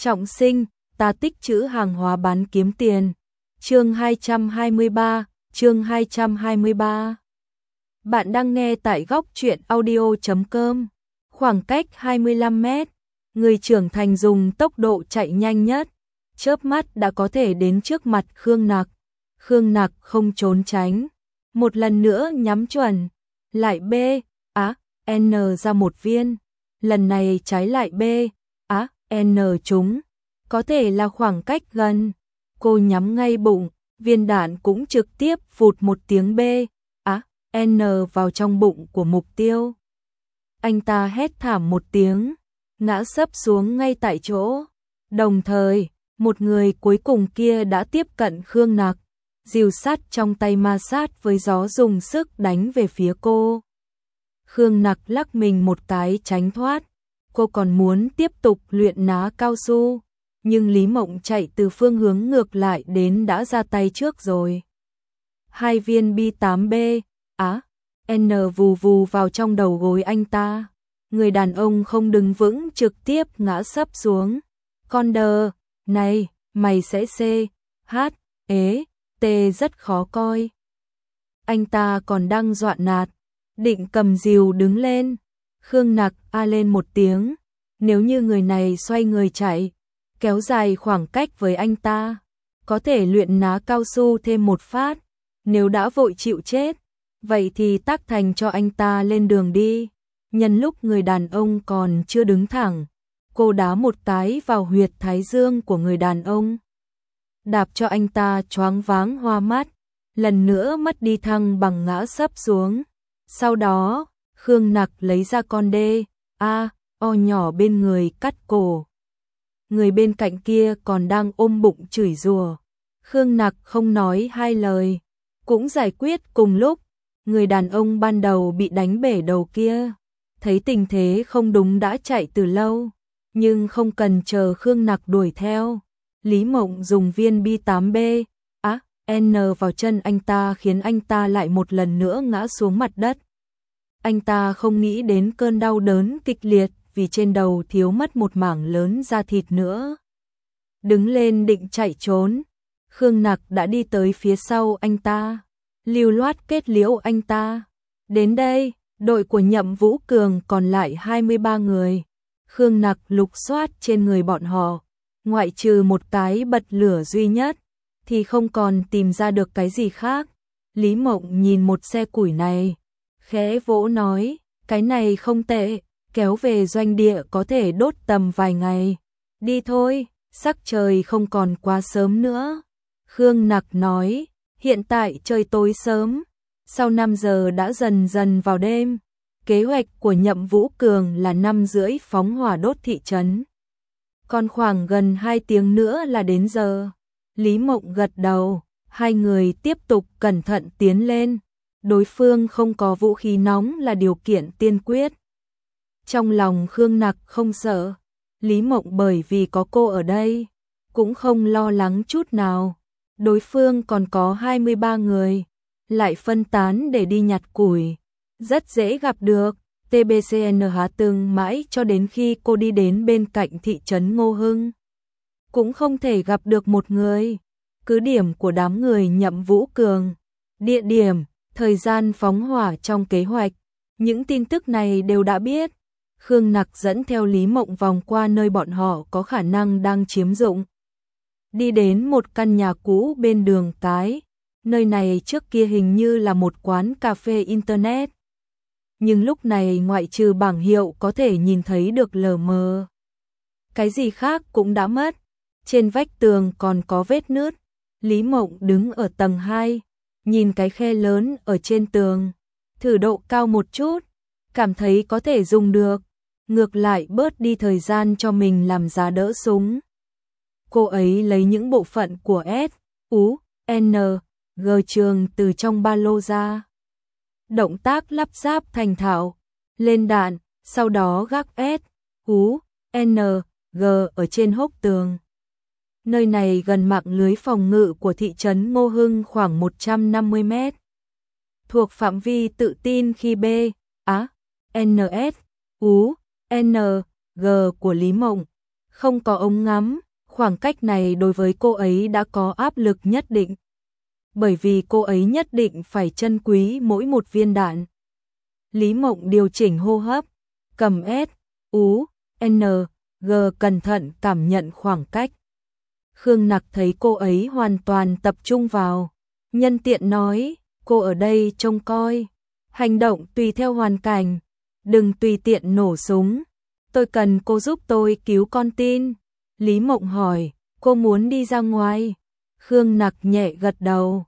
Trọng sinh, ta tích trữ hàng hóa bán kiếm tiền. Chương 223, chương 223. Bạn đang nghe tại góc truyện audio.com. Khoảng cách 25 mét, người trưởng thành dùng tốc độ chạy nhanh nhất, chớp mắt đã có thể đến trước mặt Khương Nặc. Khương Nặc không trốn tránh, một lần nữa nhắm chuẩn, lại B, N ra một viên, lần này trái lại B, N trúng, có thể là khoảng cách gần. Cô nhắm ngay bụng, viên đạn cũng trực tiếp vụt một tiếng B, N vào trong bụng của mục tiêu. Anh ta hét thảm một tiếng, ngã sấp xuống ngay tại chỗ. Đồng thời, một người cuối cùng kia đã tiếp cận Khương Nặc, rìu sắt trong tay ma sát với gió dùng sức đánh về phía cô. Khương Nặc lắc mình một cái tránh thoát, cô còn muốn tiếp tục luyện ná cao su, nhưng Lý Mộng chạy từ phương hướng ngược lại đến đã ra tay trước rồi. Hai viên B8B, N vù vù vào trong đầu gối anh ta. Người đàn ông không đứng vững trực tiếp ngã sấp xuống. Con đờ, này, mày sẽ C, H, T rất khó coi. Anh ta còn đang dọa nạt, định cầm rìu đứng lên. Khương Nặc lên một tiếng, nếu như người này xoay người chạy, kéo dài khoảng cách với anh ta, có thể luyện ná cao su thêm một phát. Nếu đã vội chịu chết, vậy thì tác thành cho anh ta lên đường đi. Nhân lúc người đàn ông còn chưa đứng thẳng, cô đá một cái vào huyệt thái dương của người đàn ông, đạp cho anh ta choáng váng hoa mắt, lần nữa mất đi thăng bằng ngã sấp xuống. Sau đó, Khương Nặc lấy ra con O nhỏ bên người cắt cổ. Người bên cạnh kia còn đang ôm bụng chửi rủa. Khương Nặc không nói hai lời, cũng giải quyết cùng lúc. Người đàn ông ban đầu bị đánh bể đầu kia, thấy tình thế không đúng đã chạy từ lâu, nhưng không cần chờ Khương Nặc đuổi theo. Lý Mộng dùng viên B8B, N vào chân anh ta khiến anh ta lại một lần nữa ngã xuống mặt đất. Anh ta không nghĩ đến cơn đau đớn kịch liệt vì trên đầu thiếu mất một mảng lớn da thịt nữa. Đứng lên định chạy trốn, Khương Nặc đã đi tới phía sau anh ta, lưu loát kết liễu anh ta. Đến đây, đội của Nhậm Vũ Cường còn lại 23 người. Khương Nặc lục soát trên người bọn họ, ngoại trừ một cái bật lửa duy nhất, thì không còn tìm ra được cái gì khác. Lý Mộng nhìn một xe củi này, khẽ vỗ nói, cái này không tệ, kéo về doanh địa có thể đốt tầm vài ngày. Đi thôi, sắc trời không còn quá sớm nữa. Khương Nặc nói, hiện tại trời tối sớm, sau 5 giờ đã dần dần vào đêm. Kế hoạch của Nhậm Vũ Cường là 5:30 phóng hỏa đốt thị trấn. Còn khoảng gần 2 tiếng nữa là đến giờ. Lý Mộng gật đầu, hai người tiếp tục cẩn thận tiến lên. Đối phương không có vũ khí nóng là điều kiện tiên quyết. Trong lòng Khương Nặc không sợ, Lý Mộng bởi vì có cô ở đây, cũng không lo lắng chút nào. Đối phương còn có 23 người, lại phân tán để đi nhặt củi, rất dễ gặp được. TBCN Hà Tường mãi cho đến khi cô đi đến bên cạnh thị trấn Ngô Hưng, cũng không thể gặp được một người. Cứ điểm của đám người Nhậm Vũ Cường, địa điểm, thời gian phóng hỏa trong kế hoạch, những tin tức này đều đã biết. Khương Nặc dẫn theo Lý Mộng vòng qua nơi bọn họ có khả năng đang chiếm dụng, đi đến một căn nhà cũ bên đường cái. Nơi này trước kia hình như là một quán cà phê internet, nhưng lúc này ngoại trừ bảng hiệu có thể nhìn thấy được lờ mờ, cái gì khác cũng đã mất. Trên vách tường còn có vết nứt. Lý Mộng đứng ở tầng 2, nhìn cái khe lớn ở trên tường, thử độ cao một chút, cảm thấy có thể dùng được, ngược lại bớt đi thời gian cho mình làm giá đỡ súng. Cô ấy lấy những bộ phận của S, U, N, G trường từ trong ba lô ra. Động tác lắp ráp thành thạo, lên đạn, sau đó gác S, U, N, G ở trên hốc tường. Nơi này gần mạng lưới phòng ngự của thị trấn Ngô Hưng khoảng 150 mét. Thuộc phạm vi tự tin khi B, N, S, U, N, G của Lý Mộng. Không có ống ngắm, khoảng cách này đối với cô ấy đã có áp lực nhất định. Bởi vì cô ấy nhất định phải trân quý mỗi một viên đạn. Lý Mộng điều chỉnh hô hấp, cầm S, U, N, G cẩn thận cảm nhận khoảng cách. Khương Nặc thấy cô ấy hoàn toàn tập trung vào, nhân tiện nói, cô ở đây trông coi, hành động tùy theo hoàn cảnh, đừng tùy tiện nổ súng. Tôi cần cô giúp tôi cứu con tin. Lý Mộng hỏi, cô muốn đi ra ngoài? Khương Nặc nhẹ gật đầu,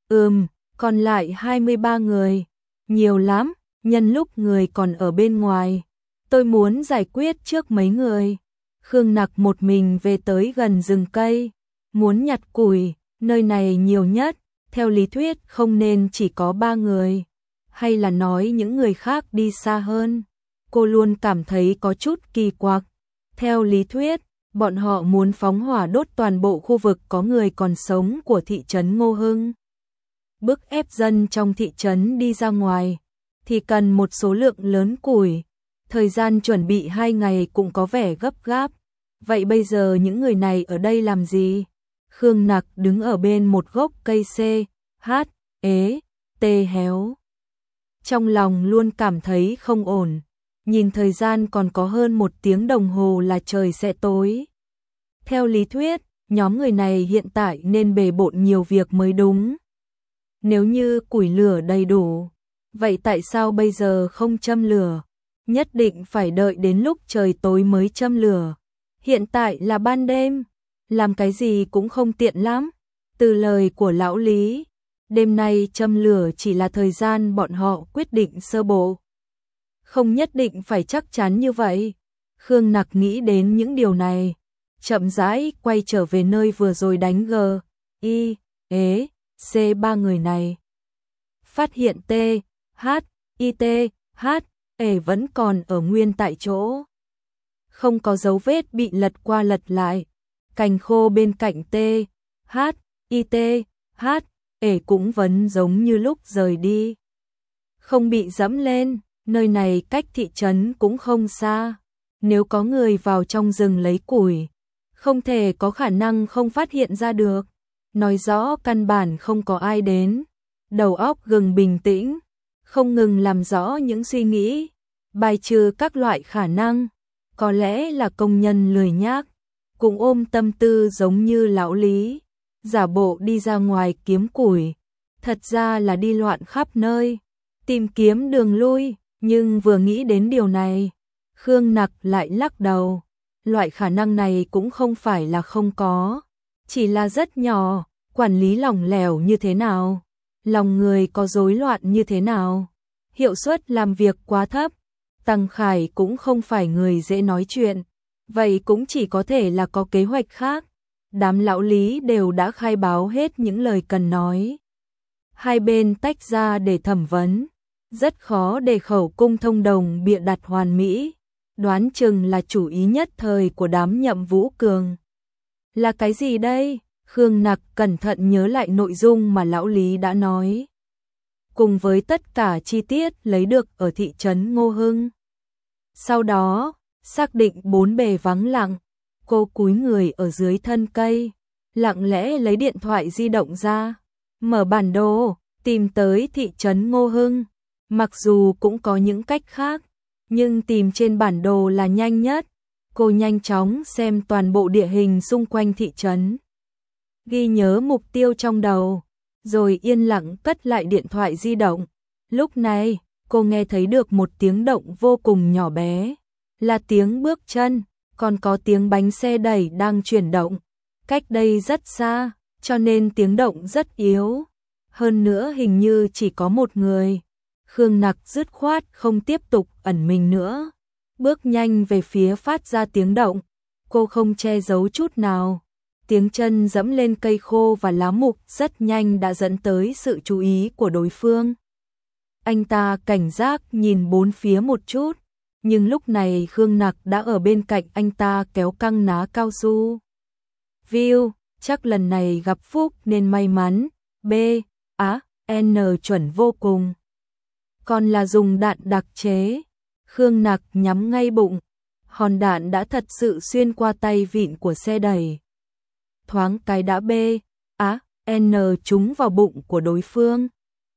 còn lại 23 người, nhiều lắm, nhân lúc người còn ở bên ngoài. Tôi muốn giải quyết trước mấy người. Khương Nặc một mình về tới gần rừng cây, muốn nhặt củi, nơi này nhiều nhất, theo lý thuyết không nên chỉ có 3 người, hay là nói những người khác đi xa hơn. Cô luôn cảm thấy có chút kỳ quặc. Theo lý thuyết, bọn họ muốn phóng hỏa đốt toàn bộ khu vực có người còn sống của thị trấn Ngô Hưng. Bức ép dân trong thị trấn đi ra ngoài, thì cần một số lượng lớn củi. Thời gian chuẩn bị 2 ngày cũng có vẻ gấp gáp. Vậy bây giờ những người này ở đây làm gì? Khương Nặc đứng ở bên một gốc cây C, H, ế, tê héo. Trong lòng luôn cảm thấy không ổn. Nhìn thời gian còn có hơn 1 tiếng đồng hồ là trời sẽ tối. Theo lý thuyết, nhóm người này hiện tại nên bề bộn nhiều việc mới đúng. Nếu như củi lửa đầy đủ, vậy tại sao bây giờ không châm lửa? Nhất định phải đợi đến lúc trời tối mới châm lửa. Hiện tại là ban đêm, làm cái gì cũng không tiện lắm. Từ lời của lão Lý, đêm nay châm lửa chỉ là thời gian bọn họ quyết định sơ bộ. Không nhất định phải chắc chắn như vậy. Khương Nặc nghĩ đến những điều này, chậm rãi quay trở về nơi vừa rồi đánh G, I, ế, C 3 người này. Phát hiện T, H, I, T, H, E vẫn còn ở nguyên tại chỗ. Không có dấu vết bị lật qua lật lại. Cành khô bên cạnh T, H, I, T, H, E cũng vẫn giống như lúc rời đi. Không bị dẫm lên, nơi này cách thị trấn cũng không xa. Nếu có người vào trong rừng lấy củi, không thể có khả năng không phát hiện ra được. Nói rõ căn bản không có ai đến. Đầu óc gừng bình tĩnh, không ngừng làm rõ những suy nghĩ, bài trừ các loại khả năng. Có lẽ là công nhân lười nhác, cũng ôm tâm tư giống như lão Lý, giả bộ đi ra ngoài kiếm củi, thật ra là đi loạn khắp nơi, tìm kiếm đường lui. Nhưng vừa nghĩ đến điều này, Khương Nặc lại lắc đầu. Loại khả năng này cũng không phải là không có, chỉ là rất nhỏ. Quản lý lỏng lẻo như thế nào, lòng người có rối loạn như thế nào, hiệu suất làm việc quá thấp. Tăng Khải cũng không phải người dễ nói chuyện, vậy cũng chỉ có thể là có kế hoạch khác. Đám lão Lý đều đã khai báo hết những lời cần nói. Hai bên tách ra để thẩm vấn, rất khó để khẩu cung thông đồng bịa đặt hoàn mỹ, đoán chừng là chủ ý nhất thời của đám Nhậm Vũ Cường. Là cái gì đây? Khương Nặc cẩn thận nhớ lại nội dung mà lão Lý đã nói, cùng với tất cả chi tiết lấy được ở thị trấn Ngô Hưng. Sau đó, xác định bốn bề vắng lặng, cô cúi người ở dưới thân cây, lặng lẽ lấy điện thoại di động ra, mở bản đồ, tìm tới thị trấn Ngô Hưng. Mặc dù cũng có những cách khác, nhưng tìm trên bản đồ là nhanh nhất. Cô nhanh chóng xem toàn bộ địa hình xung quanh thị trấn, ghi nhớ mục tiêu trong đầu, rồi yên lặng cất lại điện thoại di động. Lúc này, cô nghe thấy được một tiếng động vô cùng nhỏ bé, là tiếng bước chân, còn có tiếng bánh xe đẩy đang chuyển động. Cách đây rất xa, cho nên tiếng động rất yếu. Hơn nữa hình như chỉ có một người. Khương Nặc dứt khoát không tiếp tục ẩn mình nữa, bước nhanh về phía phát ra tiếng động. Cô không che giấu chút nào. Tiếng chân dẫm lên cây khô và lá mục rất nhanh đã dẫn tới sự chú ý của đối phương. Anh ta cảnh giác nhìn bốn phía một chút, nhưng lúc này Khương Nặc đã ở bên cạnh anh ta kéo căng ná cao su. View, chắc lần này gặp phúc nên may mắn. B, Á, N chuẩn vô cùng. Còn là dùng đạn đặc chế. Khương Nặc nhắm ngay bụng, Hòn đạn đã thật sự xuyên qua tay vịn của xe đẩy. Thoáng cái đã N trúng vào bụng của đối phương.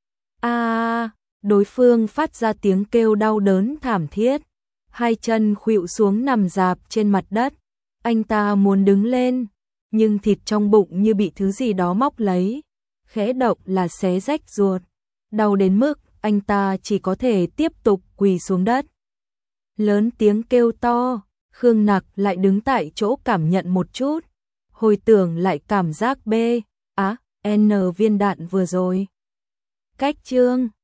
Đối phương phát ra tiếng kêu đau đớn thảm thiết. Hai chân khuỵu xuống nằm rạp trên mặt đất. Anh ta muốn đứng lên, nhưng thịt trong bụng như bị thứ gì đó móc lấy. Khẽ động là xé rách ruột. Đau đến mức anh ta chỉ có thể tiếp tục quỳ xuống đất. Lớn tiếng kêu to, Khương Nặc lại đứng tại chỗ cảm nhận một chút. Hồi tưởng lại cảm giác N viên đạn vừa rồi. Cách chương